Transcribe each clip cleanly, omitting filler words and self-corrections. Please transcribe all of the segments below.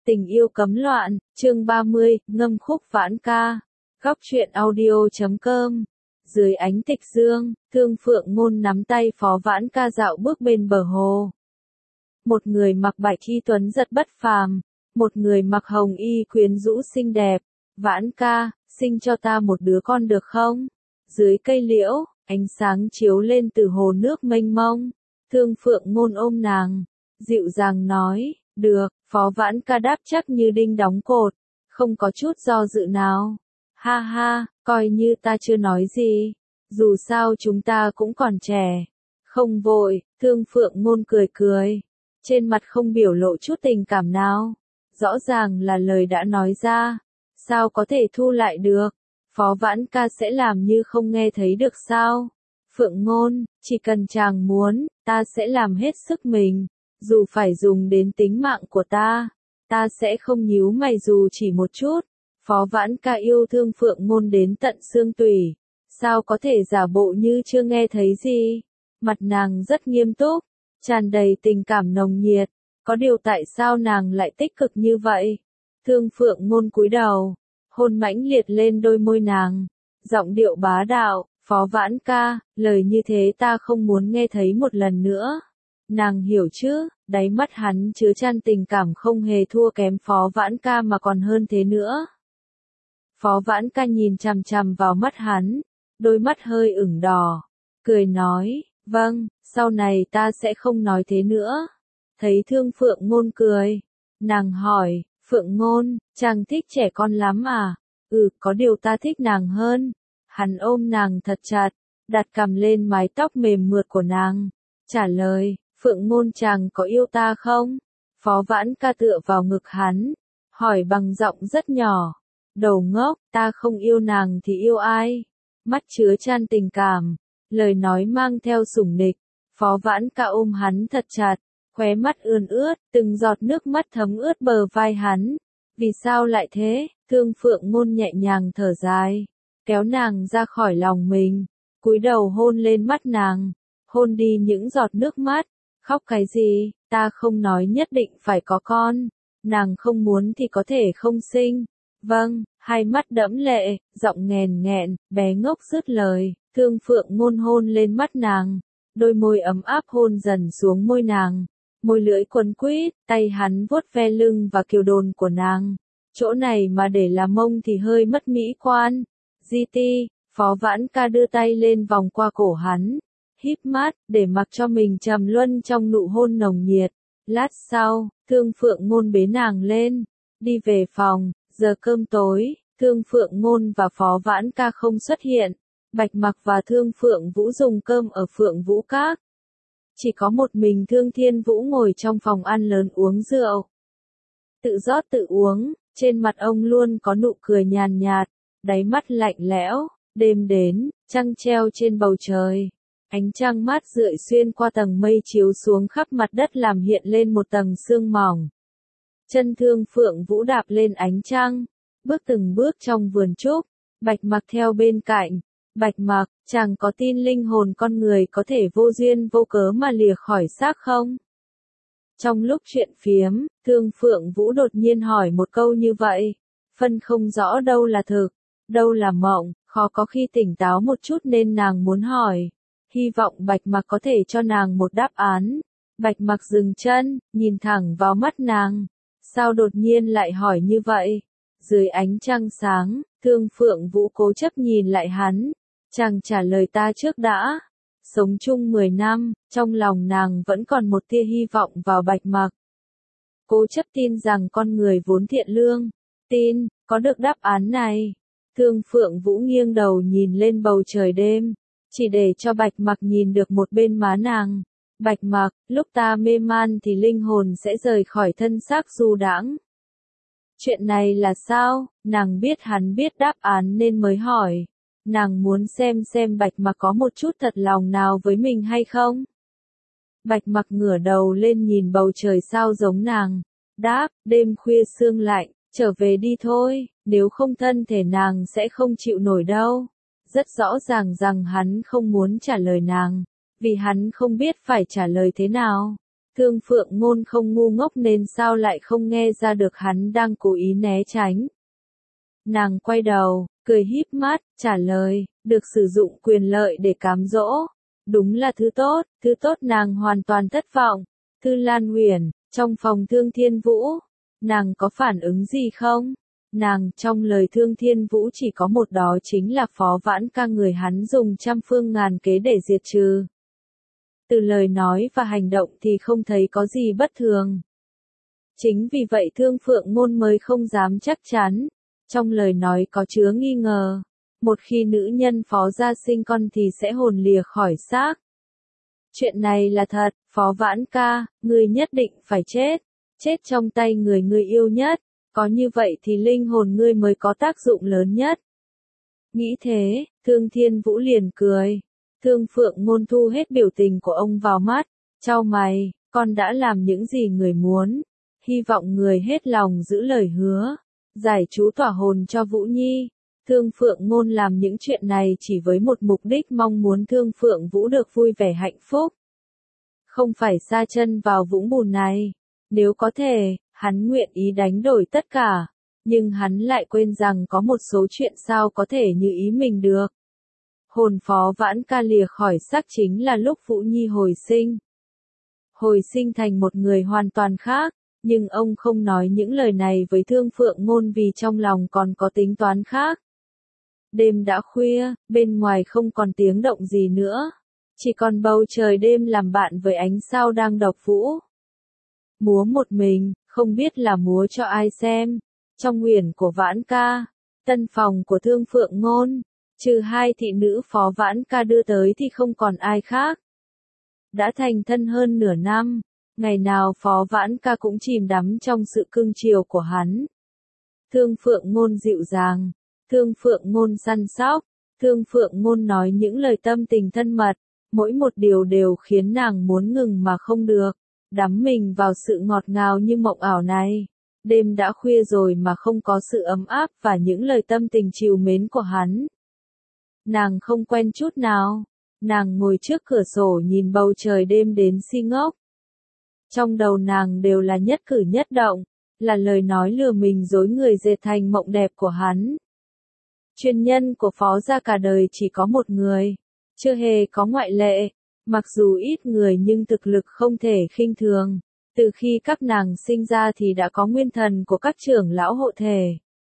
Tình yêu cấm loạn, chương 30, ngâm khúc vãn ca. Góc truyện audio.com. Dưới ánh tịch dương, Thương Phượng Ngôn nắm tay Phó Vãn Ca dạo bước bên bờ hồ. Một người mặc bạch y tuấn giật bất phàm, một người mặc hồng y quyến rũ xinh đẹp. Vãn ca, sinh cho ta một đứa con được không? Dưới cây liễu, ánh sáng chiếu lên từ hồ nước mênh mông. Thương Phượng Ngôn ôm nàng, dịu dàng nói, được. Phó Vãn Ca đáp chắc như đinh đóng cột, không có chút do dự nào. Ha ha, coi như ta chưa nói gì, dù sao chúng ta cũng còn trẻ. Không vội, Thương Phượng Ngôn cười cười, trên mặt không biểu lộ chút tình cảm nào. Rõ ràng là lời đã nói ra, sao có thể thu lại được? Phó Vãn Ca sẽ làm như không nghe thấy được sao? Phượng Ngôn, chỉ cần chàng muốn, ta sẽ làm hết sức mình. Dù phải dùng đến tính mạng của ta sẽ không nhíu mày dù chỉ một chút. Phó Vãn Ca yêu thương Phượng Ngôn đến tận xương tủy, sao có thể giả bộ như chưa nghe thấy gì. Mặt nàng rất nghiêm túc, tràn đầy tình cảm nồng nhiệt, có điều tại sao nàng lại tích cực như vậy? Thương Phượng Ngôn cúi đầu, hôn mãnh liệt lên đôi môi nàng, giọng điệu bá đạo, Phó Vãn Ca, lời như thế ta không muốn nghe thấy một lần nữa. Nàng hiểu chứ, đáy mắt hắn chứa chan tình cảm không hề thua kém Phó Vãn Ca mà còn hơn thế nữa. Phó Vãn Ca nhìn chằm chằm vào mắt hắn, đôi mắt hơi ửng đỏ, cười nói, vâng, sau này ta sẽ không nói thế nữa. Thấy Thương Phượng Ngôn cười, nàng hỏi, Phượng Ngôn, chàng thích trẻ con lắm à? Có điều ta thích nàng hơn. Hắn ôm nàng thật chặt, đặt cằm lên mái tóc mềm mượt của nàng, trả lời, Phượng Ngôn chàng có yêu ta không? Phó Vãn Ca tựa vào ngực hắn, hỏi bằng giọng rất nhỏ. Đầu ngốc, ta không yêu nàng thì yêu ai? Mắt chứa chan tình cảm, lời nói mang theo sủng nịch. Phó Vãn Ca ôm hắn thật chặt, khóe mắt ươn ướt, từng giọt nước mắt thấm ướt bờ vai hắn. Vì sao lại thế? Thương Phượng Ngôn nhẹ nhàng thở dài, kéo nàng ra khỏi lòng mình, cúi đầu hôn lên mắt nàng, hôn đi những giọt nước mắt. Khóc cái gì, ta không nói nhất định phải có con, nàng không muốn thì có thể không sinh. Vâng, hai mắt đẫm lệ, giọng nghèn nghẹn, bé ngốc dứt lời, Thương Phượng Ngôn hôn lên mắt nàng, đôi môi ấm áp hôn dần xuống môi nàng, môi lưỡi quấn quýt, tay hắn vuốt ve lưng và kiều đồn của nàng. Chỗ này mà để làm mông thì hơi mất mỹ quan. Ti, Phó Vãn Ca đưa tay lên vòng qua cổ hắn, híp mắt, để mặc cho mình trầm luân trong nụ hôn nồng nhiệt. Lát sau, Thương Phượng Ngôn bế nàng lên, đi về phòng. Giờ cơm tối, Thương Phượng Ngôn và Phó Vãn Ca không xuất hiện. Bạch Mặc và Thương Phượng Vũ dùng cơm ở Phượng Vũ Các. Chỉ có một mình Thương Thiên Vũ ngồi trong phòng ăn lớn uống rượu. Tự rót tự uống, trên mặt ông luôn có nụ cười nhàn nhạt, đáy mắt lạnh lẽo. Đêm đến, trăng treo trên bầu trời. Ánh trăng mát rượi xuyên qua tầng mây chiếu xuống khắp mặt đất làm hiện lên một tầng sương mỏng. Chân Thương Phượng Vũ đạp lên ánh trăng, bước từng bước trong vườn trúc, Bạch Mặc theo bên cạnh. Bạch Mặc, chàng có tin linh hồn con người có thể vô duyên vô cớ mà lìa khỏi xác không? Trong lúc chuyện phiếm, Thương Phượng Vũ đột nhiên hỏi một câu như vậy, phân không rõ đâu là thực, đâu là mộng, khó có khi tỉnh táo một chút nên nàng muốn hỏi. Hy vọng Bạch Mặc có thể cho nàng một đáp án. Bạch Mặc dừng chân, nhìn thẳng vào mắt nàng. Sao đột nhiên lại hỏi như vậy? Dưới ánh trăng sáng, Thương Phượng Vũ cố chấp nhìn lại hắn. Chàng trả lời ta trước đã. Sống chung 10 năm, trong lòng nàng vẫn còn một tia hy vọng vào Bạch Mặc. Cố chấp tin rằng con người vốn thiện lương. Tin, có được đáp án này. Thương Phượng Vũ nghiêng đầu nhìn lên bầu trời đêm, chỉ để cho Bạch Mặc nhìn được một bên má nàng. Bạch Mặc, lúc ta mê man thì linh hồn sẽ rời khỏi thân xác du đãng. Chuyện này là sao? Nàng biết hắn biết đáp án nên mới hỏi. Nàng muốn xem Bạch Mặc có một chút thật lòng nào với mình hay không? Bạch Mặc ngửa đầu lên nhìn bầu trời sao giống nàng. Đáp, đêm khuya sương lạnh, trở về đi thôi, nếu không thân thể nàng sẽ không chịu nổi đâu. Rất rõ ràng rằng hắn không muốn trả lời nàng, vì hắn không biết phải trả lời thế nào. Thương Phượng Ngôn không ngu ngốc nên sao lại không nghe ra được hắn đang cố ý né tránh. Nàng quay đầu, cười híp mắt, trả lời, được sử dụng quyền lợi để cám dỗ. Đúng là thứ tốt nàng hoàn toàn thất vọng. Thư Lan Huyền, trong phòng Thương Thiên Vũ, nàng có phản ứng gì không? Nàng, trong lời Thương Thiên Vũ chỉ có một, đó chính là Phó Vãn Ca người hắn dùng trăm phương ngàn kế để diệt trừ. Từ lời nói và hành động thì không thấy có gì bất thường. Chính vì vậy Thương Phượng Ngôn mới không dám chắc chắn. Trong lời nói có chứa nghi ngờ. Một khi nữ nhân Phó gia sinh con thì sẽ hồn lìa khỏi xác. Chuyện này là thật, Phó Vãn Ca, ngươi nhất định phải chết. Chết trong tay người ngươi yêu nhất. Có như vậy thì linh hồn ngươi mới có tác dụng lớn nhất. Nghĩ thế, Thương Thiên Vũ liền cười. Thương Phượng Ngôn thu hết biểu tình của ông vào mắt, chau mày, con đã làm những gì người muốn. Hy vọng người hết lòng giữ lời hứa. Giải chú tỏa hồn cho Vũ Nhi. Thương Phượng Ngôn làm những chuyện này chỉ với một mục đích, mong muốn Thương Phượng Vũ được vui vẻ hạnh phúc. Không phải sa chân vào vũng bùn này. Nếu có thể, hắn nguyện ý đánh đổi tất cả. Nhưng hắn lại quên rằng có một số chuyện sao có thể như ý mình được. Hồn Phó Vãn Ca lìa khỏi xác chính là lúc Vũ Nhi hồi sinh. Hồi sinh thành một người hoàn toàn khác. Nhưng ông không nói những lời này với Thương Phượng Ngôn vì trong lòng còn có tính toán khác. Đêm đã khuya, bên ngoài không còn tiếng động gì nữa. Chỉ còn bầu trời đêm làm bạn với ánh sao đang độc vũ. Múa một mình, không biết là múa cho ai xem. Trong uyển của Vãn Ca, tân phòng của Thương Phượng Ngôn, trừ hai thị nữ Phó Vãn Ca đưa tới thì không còn ai khác. Đã thành thân hơn nửa năm. Ngày nào Phó Vãn Ca cũng chìm đắm trong sự cưng chiều của hắn. Thương Phượng Ngôn dịu dàng, Thương Phượng Ngôn săn sóc, Thương Phượng Ngôn nói những lời tâm tình thân mật, mỗi một điều đều khiến nàng muốn ngừng mà không được, đắm mình vào sự ngọt ngào như mộng ảo này. Đêm đã khuya rồi mà không có sự ấm áp và những lời tâm tình trìu mến của hắn. Nàng không quen chút nào, nàng ngồi trước cửa sổ nhìn bầu trời đêm đến si ngốc. Trong đầu nàng đều là nhất cử nhất động, là lời nói lừa mình dối người dệt thành mộng đẹp của hắn. Truyền nhân của Phó gia cả đời chỉ có một người, chưa hề có ngoại lệ, mặc dù ít người nhưng thực lực không thể khinh thường. Từ khi các nàng sinh ra thì đã có nguyên thần của các trưởng lão hộ thể.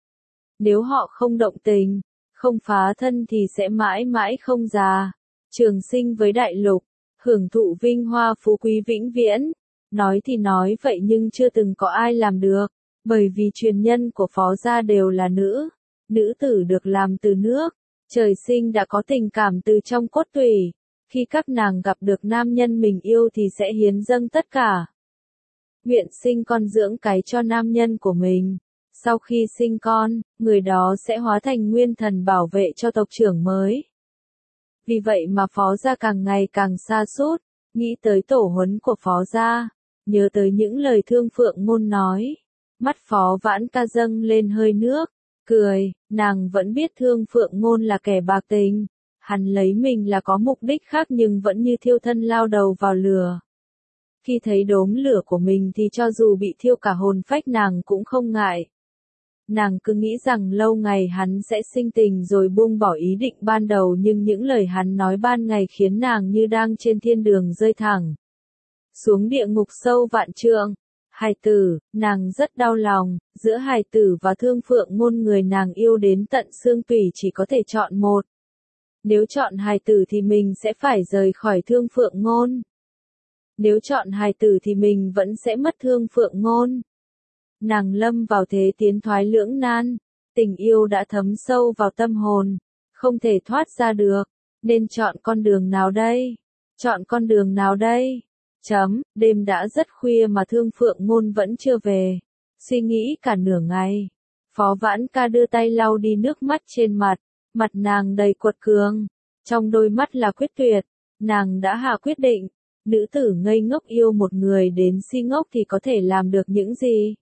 Nếu họ không động tình, không phá thân thì sẽ mãi mãi không già, trường sinh với đại lục, hưởng thụ vinh hoa phú quý vĩnh viễn. Nói thì nói vậy nhưng chưa từng có ai làm được, bởi vì truyền nhân của Phó gia đều là nữ tử được làm từ nước, trời sinh đã có tình cảm từ trong cốt tủy, khi các nàng gặp được nam nhân mình yêu thì sẽ hiến dâng tất cả. Nguyện sinh con dưỡng cái cho nam nhân của mình, sau khi sinh con, người đó sẽ hóa thành nguyên thần bảo vệ cho tộc trưởng mới. Vì vậy mà Phó gia càng ngày càng sa sút, nghĩ tới tổ huấn của Phó gia. Nhớ tới những lời Thương Phượng Ngôn nói, mắt Phó Vãn Ca dâng lên hơi nước, cười, nàng vẫn biết Thương Phượng Ngôn là kẻ bạc tình, hắn lấy mình là có mục đích khác nhưng vẫn như thiêu thân lao đầu vào lửa. Khi thấy đốm lửa của mình thì cho dù bị thiêu cả hồn phách nàng cũng không ngại. Nàng cứ nghĩ rằng lâu ngày hắn sẽ sinh tình rồi buông bỏ ý định ban đầu, nhưng những lời hắn nói ban ngày khiến nàng như đang trên thiên đường rơi thẳng xuống địa ngục sâu vạn trượng. Hài tử, nàng rất đau lòng, giữa hài tử và Thương Phượng Ngôn người nàng yêu đến tận xương tủy chỉ có thể chọn một. Nếu chọn hài tử thì mình sẽ phải rời khỏi Thương Phượng Ngôn. Nếu chọn hài tử thì mình vẫn sẽ mất Thương Phượng Ngôn. Nàng lâm vào thế tiến thoái lưỡng nan, tình yêu đã thấm sâu vào tâm hồn, không thể thoát ra được, nên chọn con đường nào đây? Chọn con đường nào đây? Đêm đã rất khuya mà Thương Phượng Ngôn vẫn chưa về. Suy nghĩ cả nửa ngày. Phó Vãn Ca đưa tay lau đi nước mắt trên mặt. Mặt nàng đầy quật cường. Trong đôi mắt là quyết tuyệt. Nàng đã hạ quyết định. Nữ tử ngây ngốc yêu một người đến si ngốc thì có thể làm được những gì?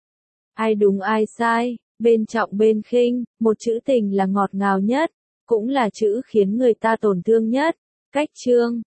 Ai đúng ai sai, bên trọng bên khinh, một chữ tình là ngọt ngào nhất. Cũng là chữ khiến người ta tổn thương nhất. Cách chương